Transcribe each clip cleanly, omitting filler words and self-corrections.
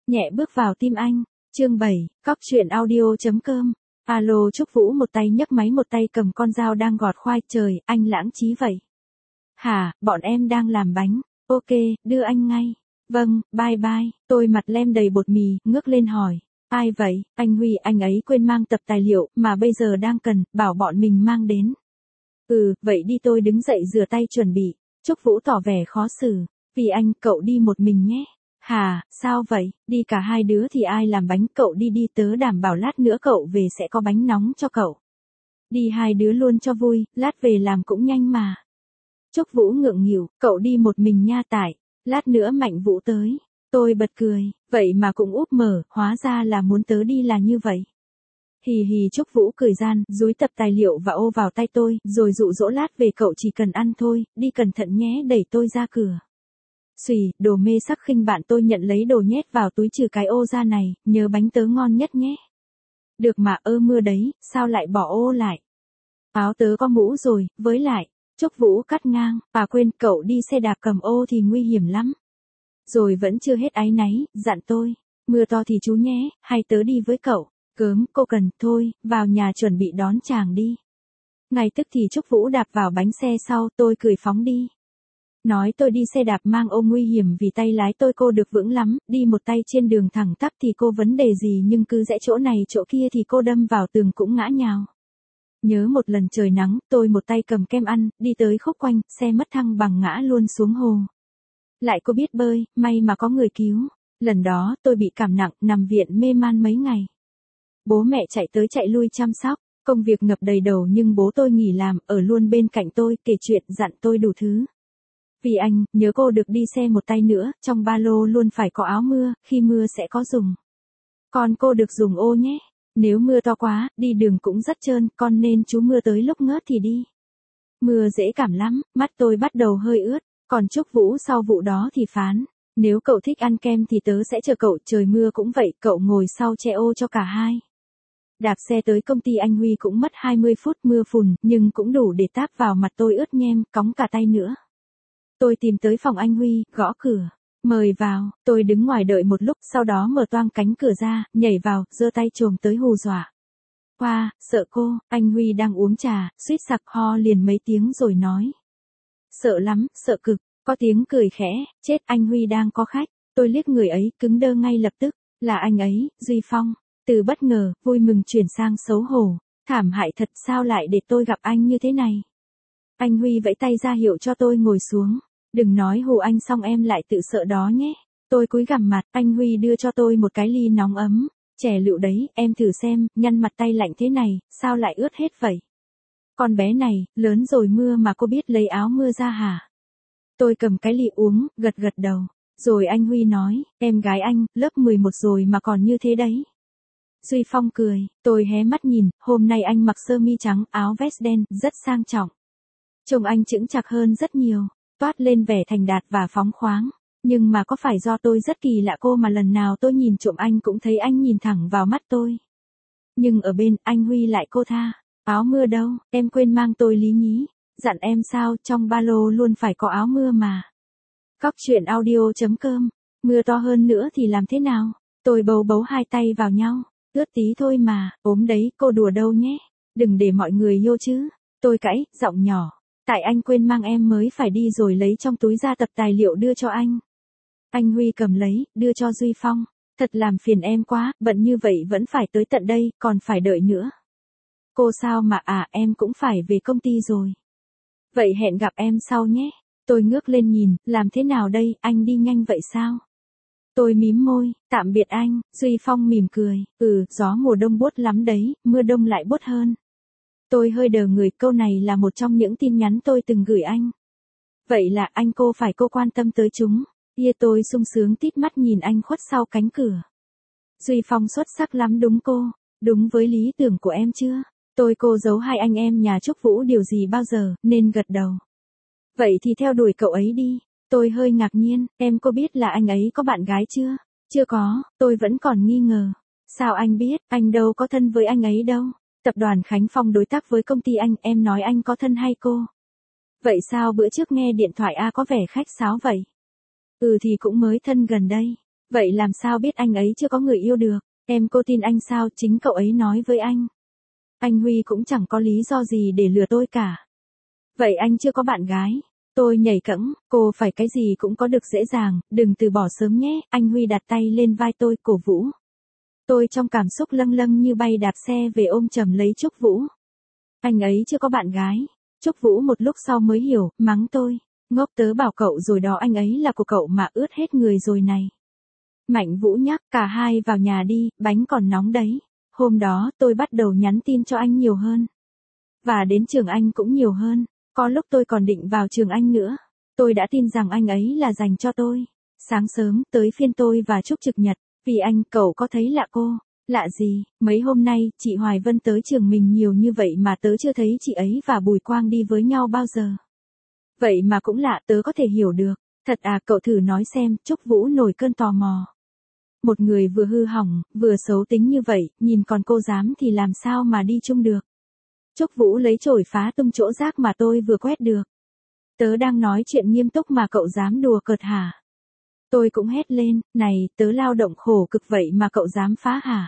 nhẹ bước vào tim anh. Chương 7, Cóc truyện audio.com. Alo Trúc Vũ một tay nhấc máy một tay cầm con dao đang gọt khoai. Trời, anh lãng trí vậy. Hả, bọn em đang làm bánh. Ok, đưa anh ngay. Vâng, bye bye. Tôi mặt lem đầy bột mì, ngước lên hỏi. Ai vậy? Anh Huy, anh ấy quên mang tập tài liệu mà bây giờ đang cần, bảo bọn mình mang đến. Vậy đi. Tôi đứng dậy rửa tay chuẩn bị. Trúc Vũ tỏ vẻ khó xử. Vì anh, cậu đi một mình nhé. Hà, sao vậy? Đi cả hai đứa thì ai làm bánh? Cậu đi đi, tớ đảm bảo lát nữa cậu về sẽ có bánh nóng cho cậu. Đi hai đứa luôn cho vui, lát về làm cũng nhanh mà. Trúc Vũ ngượng nghịu, cậu đi một mình nha tại, lát nữa Mạnh Vũ tới. Tôi bật cười, vậy mà cũng úp mở, hóa ra là muốn tớ đi là như vậy. Hì hì. Trúc Vũ cười gian, dúi tập tài liệu và ô vào tay tôi, rồi dụ dỗ lát về cậu chỉ cần ăn thôi, đi cẩn thận nhé, đẩy tôi ra cửa. Xùy, đồ mê sắc khinh bạn. Tôi nhận lấy đồ nhét vào túi trừ cái ô ra này, nhớ bánh tớ ngon nhất nhé. Được mà. Mưa đấy, sao lại bỏ ô lại? Áo tớ có mũ rồi, với lại, Trúc Vũ cắt ngang, quên, cậu đi xe đạp cầm ô thì nguy hiểm lắm. Rồi vẫn chưa hết áy náy, dặn tôi, mưa to thì chú nhé, hay tớ đi với cậu? Gớm, cô cần, thôi, vào nhà chuẩn bị đón chàng đi. Ngay tức thì Trúc Vũ đạp vào bánh xe sau, tôi cười phóng đi. Nói tôi đi xe đạp mang ô nguy hiểm vì tay lái tôi cô được vững lắm, đi một tay trên đường thẳng tắp thì cô vấn đề gì nhưng cứ rẽ chỗ này chỗ kia thì cô đâm vào tường cũng ngã nhào. Nhớ một lần trời nắng, tôi một tay cầm kem ăn, đi tới khúc quanh, xe mất thăng bằng ngã luôn xuống hồ. Lại cô biết bơi, may mà có người cứu. Lần đó tôi bị cảm nặng, nằm viện mê man mấy ngày. Bố mẹ chạy tới chạy lui chăm sóc, công việc ngập đầy đầu nhưng bố tôi nghỉ làm, ở luôn bên cạnh tôi, kể chuyện dặn tôi đủ thứ. Vì anh, nhớ cô được đi xe một tay nữa, trong ba lô luôn phải có áo mưa, khi mưa sẽ có dùng. Còn cô được dùng ô nhé. Nếu mưa to quá, đi đường cũng rất trơn, con nên chú mưa tới lúc ngớt thì đi. Mưa dễ cảm lắm, mắt tôi bắt đầu hơi ướt, còn Trúc Vũ sau vụ đó thì phán. Nếu cậu thích ăn kem thì tớ sẽ chờ cậu, trời mưa cũng vậy, cậu ngồi sau che ô cho cả hai. Đạp xe tới công ty anh Huy cũng mất 20 phút mưa phùn, nhưng cũng đủ để táp vào mặt tôi ướt nhem, cóng cả tay nữa. Tôi tìm tới phòng anh Huy, gõ cửa. Mời vào. Tôi đứng ngoài đợi một lúc, sau đó mở toang cánh cửa ra, nhảy vào, giơ tay chồm tới hù dọa. Hoa, sợ cô. Anh Huy đang uống trà, suýt sặc ho liền mấy tiếng rồi nói. Sợ lắm, sợ cực. Có tiếng cười khẽ, chết, anh Huy đang có khách. Tôi liếc người ấy, cứng đơ ngay lập tức. Là anh ấy, Duy Phong. Từ bất ngờ, vui mừng chuyển sang xấu hổ. Thảm hại thật, sao lại để tôi gặp anh như thế này? Anh Huy vẫy tay ra hiệu cho tôi ngồi xuống. Đừng nói hù anh xong em lại tự sợ đó nhé. Tôi cúi gằm mặt, anh Huy đưa cho tôi một cái ly nóng ấm. Chè lựu đấy, em thử xem, nhăn mặt tay lạnh thế này, sao lại ướt hết vậy? Con bé này, lớn rồi mưa mà cô biết lấy áo mưa ra hả? Tôi cầm cái ly uống, gật gật đầu. Rồi anh Huy nói, em gái anh, lớp 11 rồi mà còn như thế đấy. Duy Phong cười, tôi hé mắt nhìn, hôm nay anh mặc sơ mi trắng, áo vest đen, rất sang trọng. Trông anh chững chạc hơn rất nhiều. Toát lên vẻ thành đạt và phóng khoáng. Nhưng mà có phải do tôi rất kỳ lạ cô mà lần nào tôi nhìn trộm anh cũng thấy anh nhìn thẳng vào mắt tôi. Nhưng ở bên, anh Huy lại cô tha. Áo mưa đâu, em quên mang. Tôi lý nhí. Dặn em sao, trong ba lô luôn phải có áo mưa mà. Cóc truyện audio.com. Mưa to hơn nữa thì làm thế nào? Tôi bấu hai tay vào nhau. Ướt tí thôi mà, ốm đấy, cô đùa đâu nhé. Đừng để mọi người yêu chứ. Tôi cãi, giọng nhỏ. Tại anh quên mang em mới phải đi rồi lấy trong túi ra tập tài liệu đưa cho anh. Anh Huy cầm lấy, đưa cho Duy Phong. Thật làm phiền em quá, bận như vậy vẫn phải tới tận đây, còn phải đợi nữa. Cô sao mà em cũng phải về công ty rồi. Vậy hẹn gặp em sau nhé. Tôi ngước lên nhìn, làm thế nào đây, anh đi nhanh vậy sao? Tôi mím môi, tạm biệt anh. Duy Phong mỉm cười, gió mùa đông buốt lắm đấy, mưa đông lại buốt hơn. Tôi hơi đờ người, câu này là một trong những tin nhắn tôi từng gửi anh. Vậy là anh cô phải cô quan tâm tới chúng. Tôi sung sướng tít mắt nhìn anh khuất sau cánh cửa. Duy Phong xuất sắc lắm đúng cô, đúng với lý tưởng của em chưa? Cô giấu hai anh em nhà Trúc Vũ điều gì bao giờ, nên gật đầu. Vậy thì theo đuổi cậu ấy đi. Tôi hơi ngạc nhiên, em có biết là anh ấy có bạn gái chưa? Chưa có, tôi vẫn còn nghi ngờ. Sao anh biết, anh đâu có thân với anh ấy đâu. Tập đoàn Khánh Phong đối tác với công ty anh, em nói anh có thân hay cô? Vậy sao bữa trước nghe điện thoại có vẻ khách sáo vậy? Thì cũng mới thân gần đây. Vậy làm sao biết anh ấy chưa có người yêu được? Cô tin anh sao, chính cậu ấy nói với anh. Anh Huy cũng chẳng có lý do gì để lừa tôi cả. Vậy anh chưa có bạn gái? Tôi nhảy cẫng, cô phải cái gì cũng có được dễ dàng, đừng từ bỏ sớm nhé. Anh Huy đặt tay lên vai tôi, cổ vũ. Tôi trong cảm xúc lâng lâng như bay đạp xe về ôm chầm lấy Trúc Vũ. Anh ấy chưa có bạn gái. Trúc Vũ một lúc sau mới hiểu, mắng tôi. Ngốc, tớ bảo cậu rồi đó, anh ấy là của cậu mà, ướt hết người rồi này. Mạnh Vũ nhắc, cả hai vào nhà đi, bánh còn nóng đấy. Hôm đó tôi bắt đầu nhắn tin cho anh nhiều hơn. Và đến trường anh cũng nhiều hơn. Có lúc tôi còn định vào trường anh nữa. Tôi đã tin rằng anh ấy là dành cho tôi. Sáng sớm, tới phiên tôi và Trúc trực nhật. Vì anh, cậu có thấy lạ cô? Lạ gì? Mấy hôm nay, chị Hoài Vân tới trường mình nhiều như vậy mà tớ chưa thấy chị ấy và Bùi Quang đi với nhau bao giờ. Vậy mà cũng lạ, tớ có thể hiểu được. Thật à, cậu thử nói xem. Trúc Vũ nổi cơn tò mò. Một người vừa hư hỏng, vừa xấu tính như vậy, nhìn còn cô dám thì làm sao mà đi chung được. Trúc Vũ lấy chổi phá tung chỗ rác mà tôi vừa quét được. Tớ đang nói chuyện nghiêm túc mà cậu dám đùa cợt hả? Tôi cũng hét lên, này, tớ lao động khổ cực vậy mà cậu dám phá hả?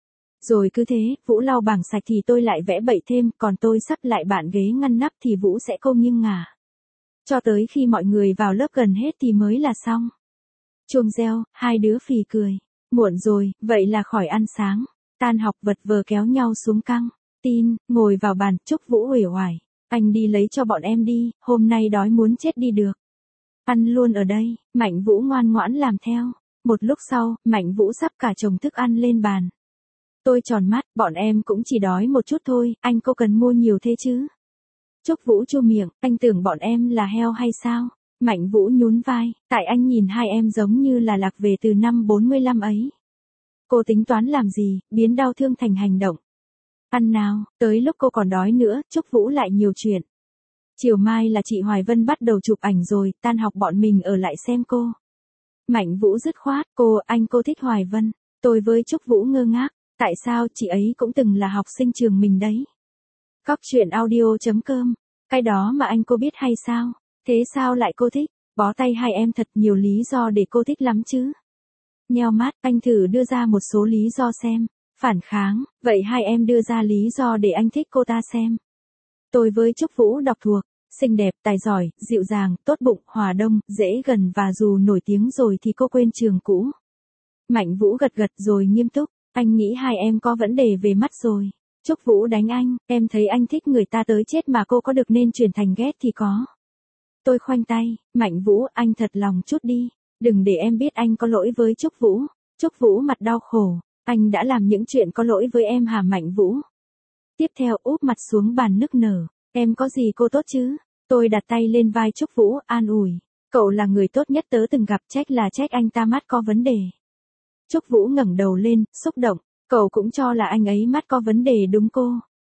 Rồi cứ thế, Vũ lau bảng sạch thì tôi lại vẽ bậy thêm, còn tôi sắp lại bàn ghế ngăn nắp thì Vũ sẽ câu nghiêng ngả. Cho tới khi mọi người vào lớp gần hết thì mới là xong. Chuông reo, hai đứa phì cười. Muộn rồi, vậy là khỏi ăn sáng. Tan học vật vờ kéo nhau xuống căng. Tin, ngồi vào bàn, Trúc Vũ uể oải. Anh đi lấy cho bọn em đi, hôm nay đói muốn chết đi được. Ăn luôn ở đây, Mạnh Vũ ngoan ngoãn làm theo. Một lúc sau, Mạnh Vũ sắp cả chồng thức ăn lên bàn. Tôi tròn mắt, bọn em cũng chỉ đói một chút thôi, anh cô cần mua nhiều thế chứ? Trúc Vũ chu miệng, anh tưởng bọn em là heo hay sao? Mạnh Vũ nhún vai, tại anh nhìn hai em giống như là lạc về từ năm 45 ấy. Cô tính toán làm gì, biến đau thương thành hành động. Ăn nào, tới lúc cô còn đói nữa, Trúc Vũ lại nhiều chuyện. Chiều mai là chị Hoài Vân bắt đầu chụp ảnh rồi, tan học bọn mình ở lại xem cô. Mạnh Vũ dứt khoát, cô thích Hoài Vân. Tôi với Trúc Vũ ngơ ngác, tại sao chị ấy cũng từng là học sinh trường mình đấy. Cóc truyện audio.com, cái đó mà cô biết hay sao? Thế sao lại cô thích? Bó tay hai em thật nhiều lý do để cô thích lắm chứ. Nheo mắt, anh thử đưa ra một số lý do xem. Phản kháng, vậy hai em đưa ra lý do để anh thích cô ta xem. Tôi với Trúc Vũ đọc thuộc, xinh đẹp, tài giỏi, dịu dàng, tốt bụng, hòa đông, dễ gần và dù nổi tiếng rồi thì cô quên trường cũ. Mạnh Vũ gật gật rồi nghiêm túc, anh nghĩ hai em có vấn đề về mắt rồi. Trúc Vũ đánh anh, em thấy anh thích người ta tới chết mà cô có được nên chuyển thành ghét thì có. Tôi khoanh tay, Mạnh Vũ, anh thật lòng chút đi, đừng để em biết anh có lỗi với Trúc Vũ. Trúc Vũ mặt đau khổ, anh đã làm những chuyện có lỗi với em hả Mạnh Vũ? Tiếp theo úp mặt xuống bàn nức nở, em có gì cô tốt chứ? Tôi đặt tay lên vai Trúc Vũ, an ủi, cậu là người tốt nhất tớ từng gặp, trách là trách anh ta mắt có vấn đề. Trúc Vũ ngẩng đầu lên, xúc động, cậu cũng cho là anh ấy mắt có vấn đề đúng cô?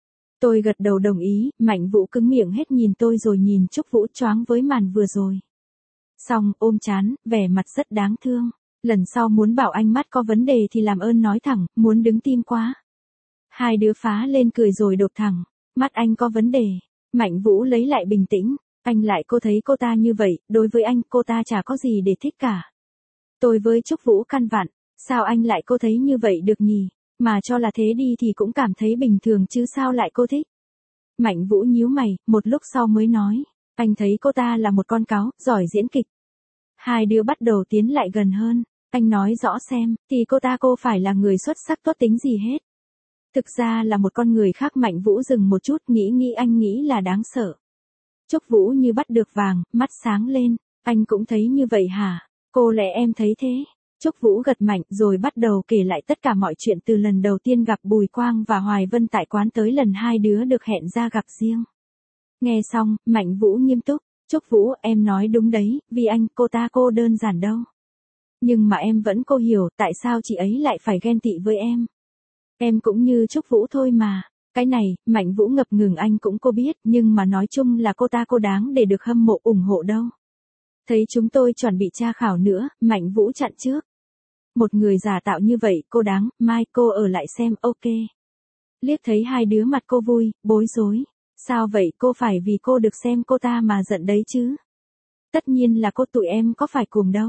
Tôi gật đầu đồng ý, Mạnh Vũ cứng miệng hết nhìn tôi rồi nhìn Trúc Vũ choáng với màn vừa rồi. Xong, ôm chán, vẻ mặt rất đáng thương. Lần sau muốn bảo anh mắt có vấn đề thì làm ơn nói thẳng, muốn đứng tim quá. Hai đứa phá lên cười rồi đột thẳng, mắt anh có vấn đề. Mạnh Vũ lấy lại bình tĩnh, anh lại cô thấy cô ta như vậy, đối với anh cô ta chả có gì để thích cả. Tôi với Trúc Vũ căn vặn, sao anh lại cô thấy như vậy được nhỉ? Mà cho là thế đi thì cũng cảm thấy bình thường chứ sao lại cô thích. Mạnh Vũ nhíu mày, một lúc sau mới nói, anh thấy cô ta là một con cáo, giỏi diễn kịch. Hai đứa bắt đầu tiến lại gần hơn, anh nói rõ xem, thì cô phải là người xuất sắc tốt tính gì hết. Thực ra là một con người khác. Mạnh Vũ dừng một chút, nghĩ anh nghĩ là đáng sợ. Trúc Vũ như bắt được vàng, mắt sáng lên, anh cũng thấy như vậy hả? Cô lẽ em thấy thế? Trúc Vũ gật mạnh rồi bắt đầu kể lại tất cả mọi chuyện từ lần đầu tiên gặp Bùi Quang và Hoài Vân tại quán tới lần hai đứa được hẹn ra gặp riêng. Nghe xong, Mạnh Vũ nghiêm túc, Trúc Vũ em nói đúng đấy, vì anh cô đơn giản đâu. Nhưng mà em vẫn hiểu tại sao chị ấy lại phải ghen tị với em. Em cũng như Trúc Vũ thôi mà. Cái này, Mạnh Vũ ngập ngừng anh cũng biết, nhưng mà nói chung là cô đáng để được hâm mộ ủng hộ đâu. Thấy chúng tôi chuẩn bị tra khảo nữa, Mạnh Vũ chặn trước. Một người giả tạo như vậy, cô đáng, mai cô ở lại xem, ok. Liếc thấy hai đứa mặt cô vui, bối rối. Sao vậy, cô phải vì cô được xem cô ta mà giận đấy chứ? Tất nhiên là tụi em có phải cùng đâu.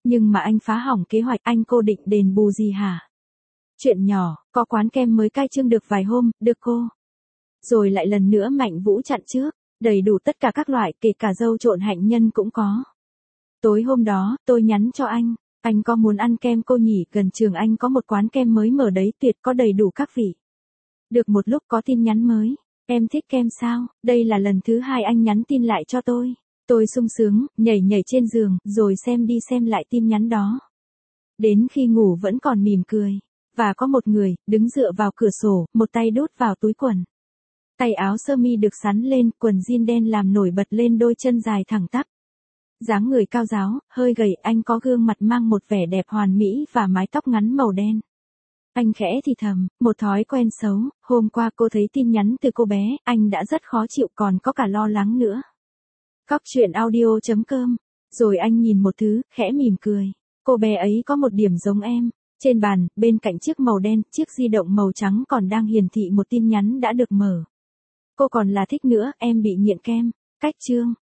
Nhưng mà anh phá hỏng kế hoạch, anh cô định đền bù gì hả? Chuyện nhỏ, có quán kem mới khai trương được vài hôm, được cô. Rồi lại lần nữa Mạnh Vũ chặn trước, đầy đủ tất cả các loại, kể cả dâu trộn hạnh nhân cũng có. Tối hôm đó, tôi nhắn cho anh có muốn ăn kem cô nhỉ, gần trường anh có một quán kem mới mở đấy, tuyệt, có đầy đủ các vị. Được một lúc có tin nhắn mới, em thích kem sao, đây là lần thứ 2 anh nhắn tin lại cho tôi. Tôi sung sướng, nhảy nhảy trên giường, rồi xem đi xem lại tin nhắn đó. Đến khi ngủ vẫn còn mỉm cười. Và có một người, đứng dựa vào cửa sổ, một tay đút vào túi quần. Tay áo sơ mi được xắn lên, quần jean đen làm nổi bật lên đôi chân dài thẳng tắp. Dáng người cao ráo, hơi gầy, anh có gương mặt mang một vẻ đẹp hoàn mỹ và mái tóc ngắn màu đen. Anh khẽ thì thầm, một thói quen xấu, hôm qua cô thấy tin nhắn từ cô bé, anh đã rất khó chịu còn có cả lo lắng nữa. Cóc truyện audio.com. Rồi anh nhìn một thứ, khẽ mỉm cười. Cô bé ấy có một điểm giống em. Trên bàn, bên cạnh chiếc màu đen, chiếc di động màu trắng còn đang hiển thị một tin nhắn đã được mở. Cô còn là thích nữa, em bị nghiện kem. Cách chương.